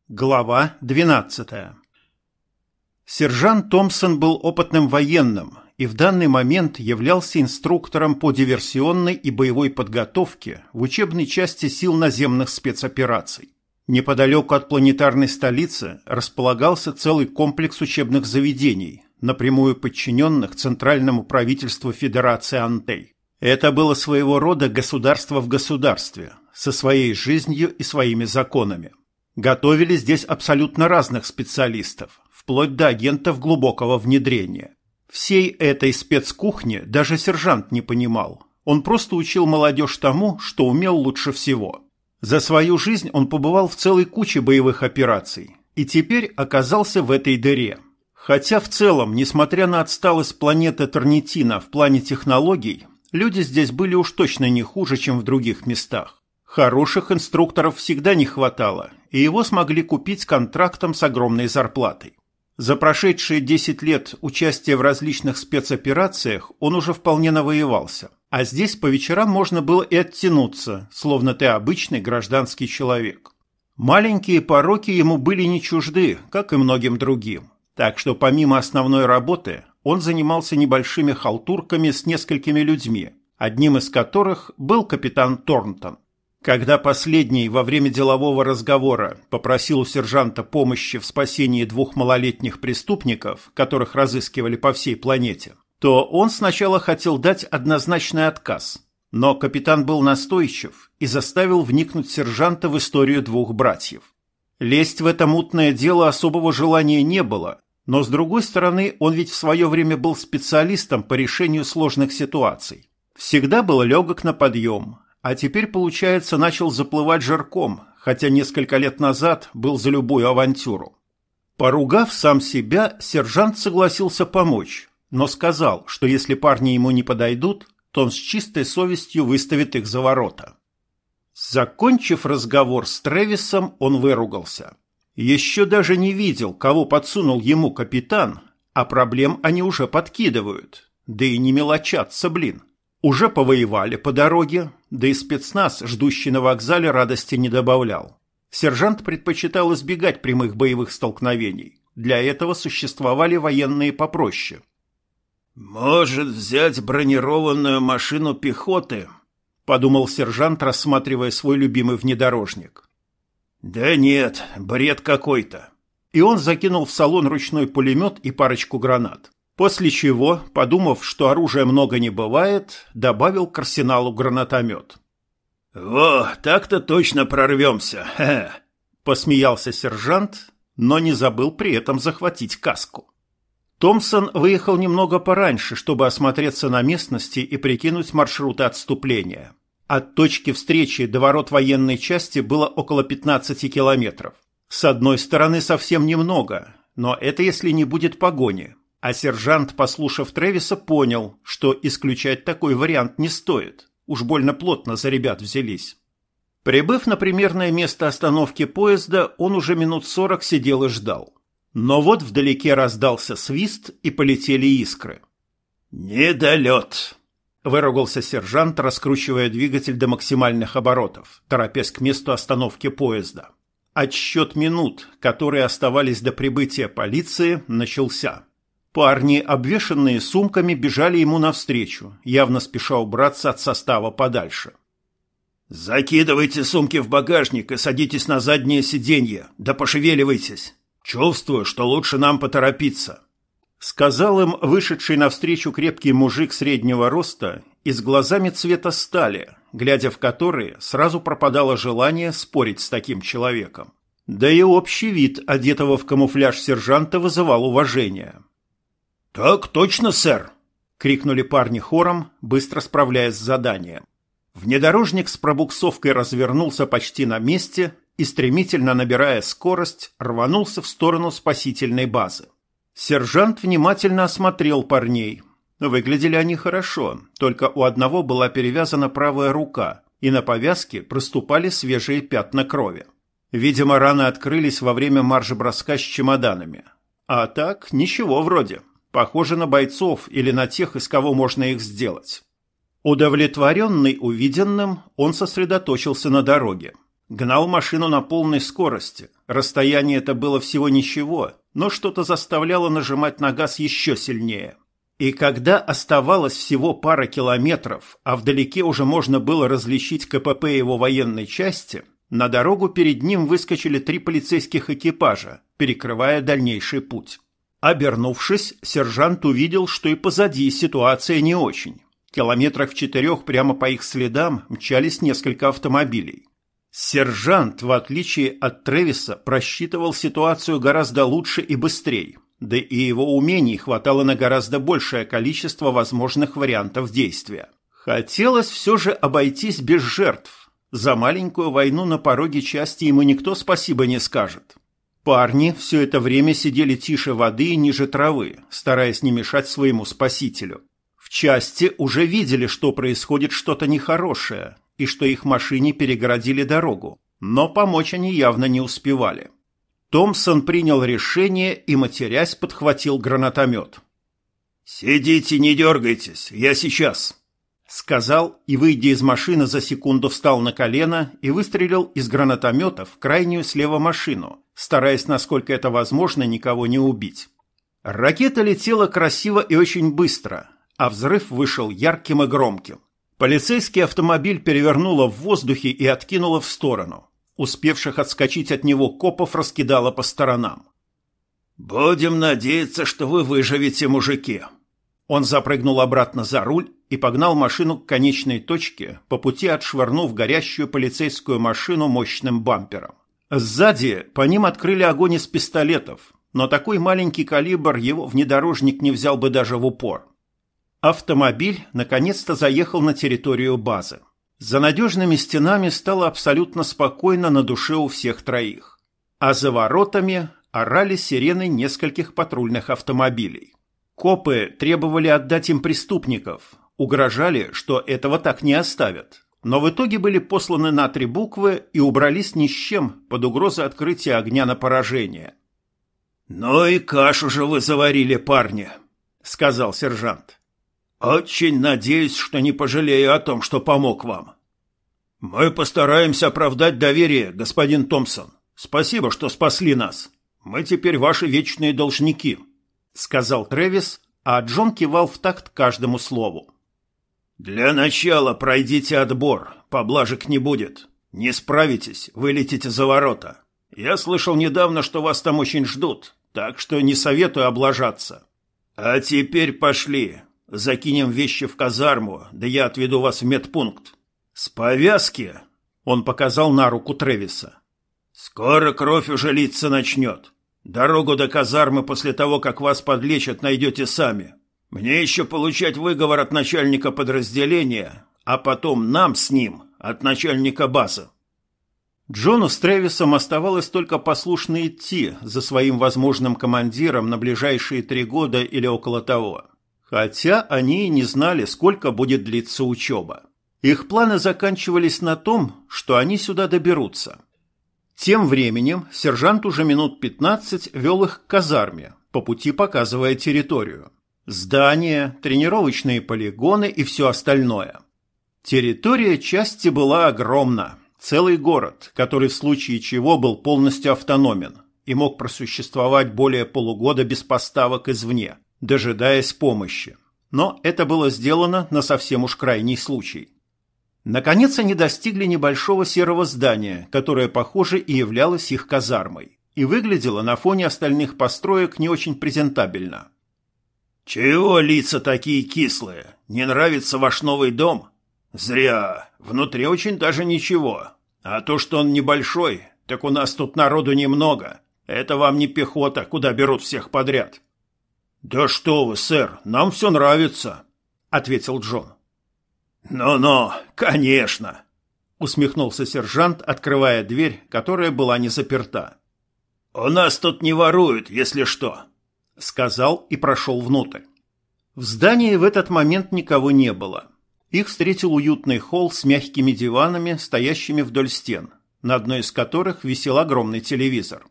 Глава 12. Сержант Томпсон был опытным военным и в данный момент являлся инструктором по диверсионной и боевой подготовке в учебной части сил наземных спецопераций. Неподалеку от планетарной столицы располагался целый комплекс учебных заведений, напрямую подчиненных Центральному правительству Федерации Антей. Это было своего рода государство в государстве, со своей жизнью и своими законами. Готовили здесь абсолютно разных специалистов, вплоть до агентов глубокого внедрения. Всей этой спецкухни даже сержант не понимал. Он просто учил молодежь тому, что умел лучше всего. За свою жизнь он побывал в целой куче боевых операций и теперь оказался в этой дыре. Хотя в целом, несмотря на отсталость планеты Тернитина в плане технологий, люди здесь были уж точно не хуже, чем в других местах. Хороших инструкторов всегда не хватало, и его смогли купить контрактом с огромной зарплатой. За прошедшие 10 лет участия в различных спецоперациях он уже вполне навоевался, а здесь по вечерам можно было и оттянуться, словно ты обычный гражданский человек. Маленькие пороки ему были не чужды, как и многим другим, так что помимо основной работы он занимался небольшими халтурками с несколькими людьми, одним из которых был капитан Торнтон. Когда последний во время делового разговора попросил у сержанта помощи в спасении 2 малолетних преступников, которых разыскивали по всей планете, то он сначала хотел дать однозначный отказ, но капитан был настойчив и заставил вникнуть сержанта в историю 2 братьев. Лезть в это мутное дело особого желания не было, но с другой стороны он ведь в свое время был специалистом по решению сложных ситуаций. Всегда был легок на подъем, а теперь, получается, начал заплывать жирком, хотя несколько лет назад был за любую авантюру. Поругав сам себя, сержант согласился помочь, но сказал, что если парни ему не подойдут, то он с чистой совестью выставит их за ворота. Закончив разговор с Трэвисом, он выругался. Еще даже не видел, кого подсунул ему капитан, а проблем они уже подкидывают. Да и не мелочатся, блин. Уже повоевали по дороге, да и спецназ, ждущий на вокзале, радости не добавлял. Сержант предпочитал избегать прямых боевых столкновений. Для этого существовали военные попроще. «Может, взять бронированную машину пехоты?» – подумал сержант, рассматривая свой любимый внедорожник. «Да нет, бред какой-то». И он закинул в салон ручной пулемет и парочку гранат. После чего, подумав, что оружия много не бывает, добавил к арсеналу гранатомет. «Во, так-то точно прорвемся!» – посмеялся сержант, но не забыл при этом захватить каску. Томпсон выехал немного пораньше, чтобы осмотреться на местности и прикинуть маршруты отступления. От точки встречи до ворот военной части было около 15 километров. С одной стороны, совсем немного, но это если не будет погони. А сержант, послушав Трэвиса, понял, что исключать такой вариант не стоит. Уж больно плотно за ребят взялись. Прибыв на примерное место остановки поезда, он уже минут 40 сидел и ждал. Но вот вдалеке раздался свист, и полетели искры. «Недолет!» – выругался сержант, раскручивая двигатель до максимальных оборотов, торопясь к месту остановки поезда. Отсчет минут, которые оставались до прибытия полиции, начался. Парни, обвешанные сумками, бежали ему навстречу, явно спеша убраться от состава подальше. «Закидывайте сумки в багажник и садитесь на заднее сиденье, да пошевеливайтесь. Чувствую, что лучше нам поторопиться», — сказал им вышедший навстречу крепкий мужик среднего роста и с глазами цвета стали, глядя в которые сразу пропадало желание спорить с таким человеком. Да и общий вид одетого в камуфляж сержанта вызывал уважение. «Так точно, сэр!» — крикнули парни хором, быстро справляясь с заданием. Внедорожник с пробуксовкой развернулся почти на месте и, стремительно набирая скорость, рванулся в сторону спасительной базы. Сержант внимательно осмотрел парней. Выглядели они хорошо, только у одного была перевязана правая рука, и на повязке проступали свежие пятна крови. Видимо, раны открылись во время марш-броска с чемоданами. А так, ничего вроде. Похоже на бойцов или на тех, из кого можно их сделать. Удовлетворенный увиденным, он сосредоточился на дороге. Гнал машину на полной скорости. Расстояние это было всего ничего, но что-то заставляло нажимать на газ еще сильнее. И когда оставалось всего пара километров, а вдалеке уже можно было различить КПП его военной части, на дорогу перед ним выскочили 3 полицейских экипажа, перекрывая дальнейший путь. Обернувшись, сержант увидел, что и позади ситуация не очень. Километрах в 4 прямо по их следам мчались несколько автомобилей. Сержант, в отличие от Трэвиса, просчитывал ситуацию гораздо лучше и быстрее, да и его умений хватало на гораздо большее количество возможных вариантов действия. Хотелось все же обойтись без жертв. За маленькую войну на пороге части ему никто спасибо не скажет. Парни все это время сидели тише воды и ниже травы, стараясь не мешать своему спасителю. В части уже видели, что происходит что-то нехорошее, и что их машине перегородили дорогу, но помочь они явно не успевали. Томпсон принял решение и, матерясь, подхватил гранатомет. «Сидите, не дергайтесь, я сейчас», — сказал и, выйдя из машины, за секунду встал на колено и выстрелил из гранатомета в крайнюю слева машину, стараясь, насколько это возможно, никого не убить. Ракета летела красиво и очень быстро, а взрыв вышел ярким и громким. Полицейский автомобиль перевернуло в воздухе и откинуло в сторону. Успевших отскочить от него копов раскидало по сторонам. «Будем надеяться, что вы выживете, мужики». Он запрыгнул обратно за руль и погнал машину к конечной точке, по пути отшвырнув горящую полицейскую машину мощным бампером. Сзади по ним открыли огонь из пистолетов, но такой маленький калибр его внедорожник не взял бы даже в упор. Автомобиль наконец-то заехал на территорию базы. За надежными стенами стало абсолютно спокойно на душе у всех троих. А за воротами орали сирены нескольких патрульных автомобилей. Копы требовали отдать им преступников, угрожали, что этого так не оставят. Но в итоге были посланы на 3 буквы и убрались ни с чем под угрозой открытия огня на поражение. «Ну и кашу же вы заварили, парни», — сказал сержант. «Очень надеюсь, что не пожалею о том, что помог вам». «Мы постараемся оправдать доверие, господин Томпсон. Спасибо, что спасли нас. Мы теперь ваши вечные должники», — сказал Трэвис, а Джон кивал в такт каждому слову. «Для начала пройдите отбор, поблажек не будет. Не справитесь, вылетите за ворота. Я слышал недавно, что вас там очень ждут, так что не советую облажаться. А теперь пошли». Закинем вещи в казарму, да я отведу вас в медпункт. С повязки, он показал на руку Трэвиса. Скоро кровь уже литься начнет. Дорогу до казармы после того, как вас подлечат, найдете сами. Мне еще получать выговор от начальника подразделения, а потом нам с ним, от начальника базы. Джону с Трэвисом оставалось только послушно идти за своим возможным командиром на ближайшие 3 года или около того. Хотя они и не знали, сколько будет длиться учеба. Их планы заканчивались на том, что они сюда доберутся. Тем временем сержант уже минут 15 вел их к казарме, по пути показывая территорию. Здания, тренировочные полигоны и все остальное. Территория части была огромна. Целый город, который в случае чего был полностью автономен и мог просуществовать более полугода без поставок извне, дожидаясь помощи. Но это было сделано на совсем уж крайний случай. Наконец они достигли небольшого серого здания, которое, похоже, и являлось их казармой, и выглядело на фоне остальных построек не очень презентабельно. «Чего лица такие кислые? Не нравится ваш новый дом? Зря. Внутри очень даже ничего. А то, что он небольшой, так у нас тут народу немного. Это вам не пехота, куда берут всех подряд». «Да что вы, сэр, нам все нравится», — ответил Джон. «Ну-ну, конечно», — усмехнулся сержант, открывая дверь, которая была не заперта. «У нас тут не воруют, если что», — сказал и прошел внутрь. В здании в этот момент никого не было. Их встретил уютный холл с мягкими диванами, стоящими вдоль стен, на одной из которых висел огромный телевизор.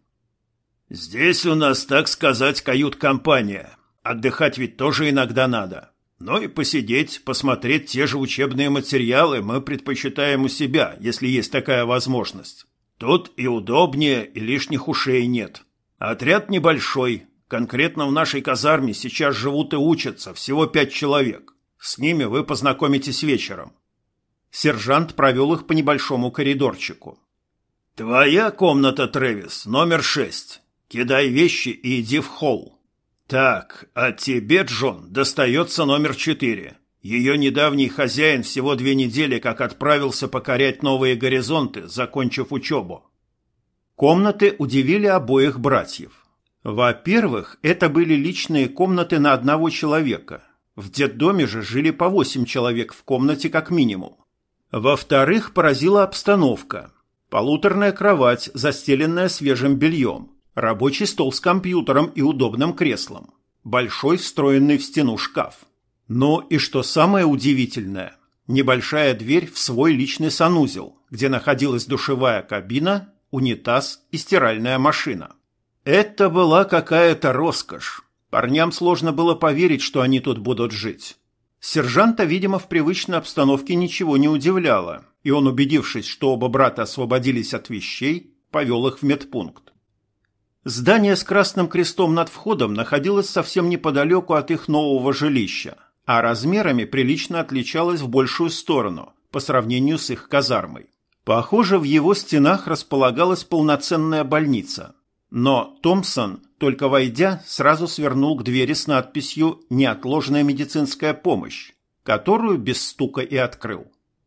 «Здесь у нас, так сказать, кают-компания. Отдыхать ведь тоже иногда надо. Но и посидеть, посмотреть те же учебные материалы мы предпочитаем у себя, если есть такая возможность. Тут и удобнее, и лишних ушей нет. Отряд небольшой. Конкретно в нашей казарме сейчас живут и учатся всего 5 человек. С ними вы познакомитесь вечером». Сержант провел их по небольшому коридорчику. «Твоя комната, Трэвис, номер 6. Кидай вещи и иди в холл. Так, а тебе, Джон, достается номер 4. Ее недавний хозяин всего 2 недели как отправился покорять новые горизонты, закончив учебу». Комнаты удивили обоих братьев. Во-первых, это были личные комнаты на одного человека. В детдоме же жили по 8 человек в комнате как минимум. Во-вторых, поразила обстановка. Полуторная кровать, застеленная свежим бельем. Рабочий стол с компьютером и удобным креслом. Большой встроенный в стену шкаф. Но и что самое удивительное, небольшая дверь в свой личный санузел, где находилась душевая кабина, унитаз и стиральная машина. Это была какая-то роскошь. Парням сложно было поверить, что они тут будут жить. Сержанта, видимо, в привычной обстановке ничего не удивляло, и он, убедившись, что оба брата освободились от вещей, повел их в медпункт. Здание с красным крестом над входом находилось совсем неподалеку от их нового жилища, а размерами прилично отличалось в большую сторону по сравнению с их казармой. Похоже, в его стенах располагалась полноценная больница. Но Томпсон, только войдя, сразу свернул к двери с надписью «Неотложная медицинская помощь», которую без стука и открыл.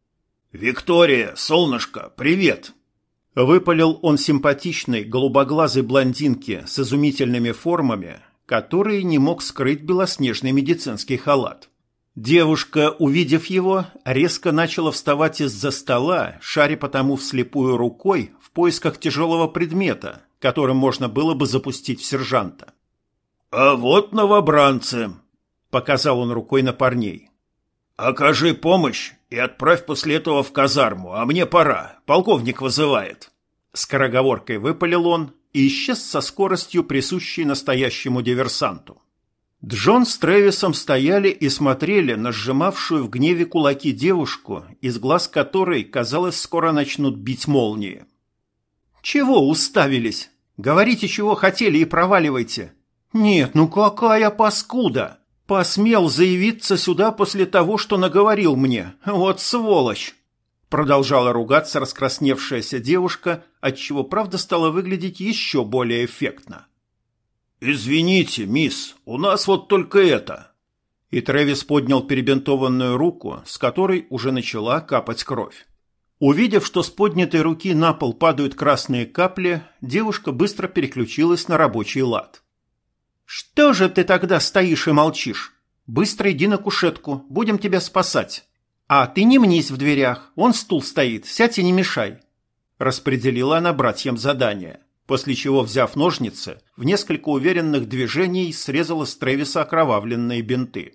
«Виктория, солнышко, привет!» Выпалил он симпатичной голубоглазой блондинке с изумительными формами, которые не мог скрыть белоснежный медицинский халат. Девушка, увидев его, резко начала вставать из-за стола, шаря потому вслепую рукой в поисках тяжелого предмета, которым можно было бы запустить в сержанта. «А вот новобранцы!» — показал он рукой на парней. «Окажи помощь и отправь после этого в казарму, а мне пора, полковник вызывает». Скороговоркой выпалил он и исчез со скоростью, присущей настоящему диверсанту. Джон с Трэвисом стояли и смотрели на сжимавшую в гневе кулаки девушку, из глаз которой, казалось, скоро начнут бить молнии. «Чего уставились? Говорите, чего хотели, и проваливайте. Нет, ну какая паскуда! Посмел заявиться сюда после того, что наговорил мне. Вот сволочь!» Продолжала ругаться раскрасневшаяся девушка, отчего правда стала выглядеть еще более эффектно. «Извините, мисс, у нас вот только это». И Трэвис поднял перебинтованную руку, с которой уже начала капать кровь. Увидев, что с поднятой руки на пол падают красные капли, девушка быстро переключилась на рабочий лад. «Что же ты тогда стоишь и молчишь? Быстро иди на кушетку, будем тебя спасать. А ты не мнись в дверях, вон стул стоит, сядь и не мешай». Распределила она братьям задание, после чего, взяв ножницы, в несколько уверенных движений срезала с Трэвиса окровавленные бинты.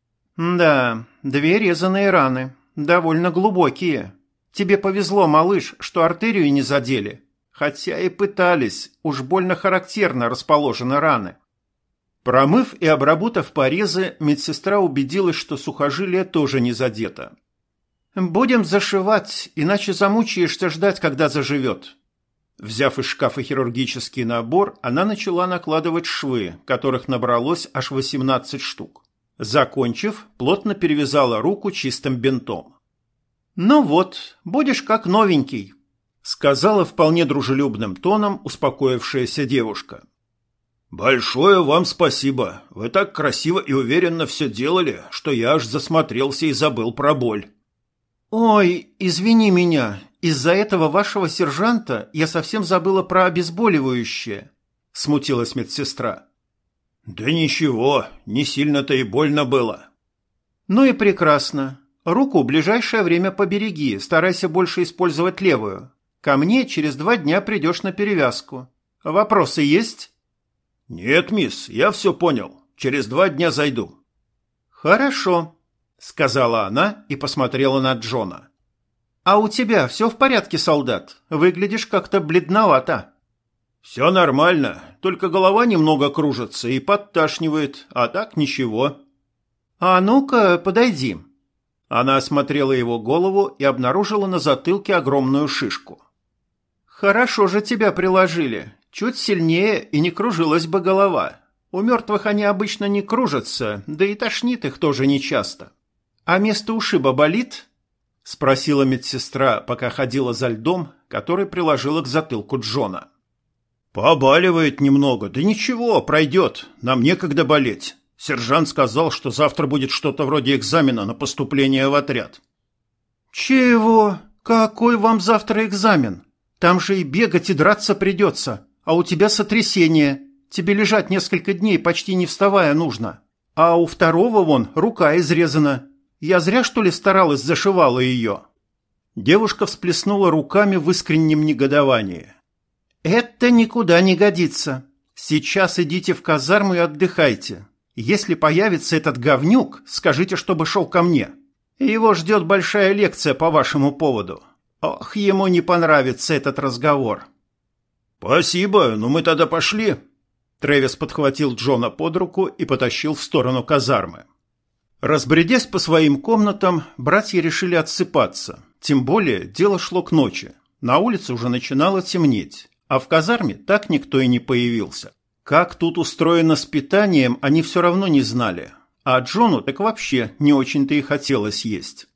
«Да, 2 резаные раны, довольно глубокие. Тебе повезло, малыш, что артерию не задели. Хотя и пытались, уж больно характерно расположены раны». Промыв и обработав порезы, медсестра убедилась, что сухожилие тоже не задето. «Будем зашивать, иначе замучаешься ждать, когда заживет». Взяв из шкафа хирургический набор, она начала накладывать швы, которых набралось аж 18 штук. Закончив, плотно перевязала руку чистым бинтом. «Ну вот, будешь как новенький», — сказала вполне дружелюбным тоном успокоившаяся девушка. «Большое вам спасибо. Вы так красиво и уверенно все делали, что я аж засмотрелся и забыл про боль». «Ой, извини меня, из-за этого вашего сержанта я совсем забыла про обезболивающее», — смутилась медсестра. «Да ничего, не сильно-то и больно было». «Ну и прекрасно. Руку в ближайшее время побереги, старайся больше использовать левую. Ко мне через 2 дня придешь на перевязку. Вопросы есть?» «Нет, мисс, я все понял. Через 2 дня зайду». «Хорошо», — сказала она и посмотрела на Джона. «А у тебя все в порядке, солдат? Выглядишь как-то бледновато». «Все нормально, только голова немного кружится и подташнивает, а так ничего». «А ну-ка, подойди». Она осмотрела его голову и обнаружила на затылке огромную шишку. Хорошо же тебя приложили. Чуть сильнее, и не кружилась бы голова. У мертвых они обычно не кружатся, да и тошнит их тоже нечасто. А место ушиба болит?» — спросила медсестра, пока ходила за льдом, который приложила к затылку Джона. «Побаливает немного, да ничего, пройдет. Нам некогда болеть. Сержант сказал, что завтра будет что-то вроде экзамена на поступление в отряд». «Чего? Какой вам завтра экзамен? Там же и бегать, и драться придется. А у тебя сотрясение. Тебе лежать несколько дней, почти не вставая, нужно. А у второго вон рука изрезана. Я зря, что ли, старалась, зашивала ее?» Девушка всплеснула руками в искреннем негодовании. «Это никуда не годится. Сейчас идите в казарму и отдыхайте. Если появится этот говнюк, скажите, чтобы шел ко мне. Его ждет большая лекция по вашему поводу. Ох, ему не понравится этот разговор». «Спасибо, но мы тогда пошли». Трэвис подхватил Джона под руку и потащил в сторону казармы. Разбредясь по своим комнатам, братья решили отсыпаться. Тем более дело шло к ночи. На улице уже начинало темнеть, а в казарме так никто и не появился. Как тут устроено с питанием, они все равно не знали. А Джону так вообще не очень-то и хотелось есть.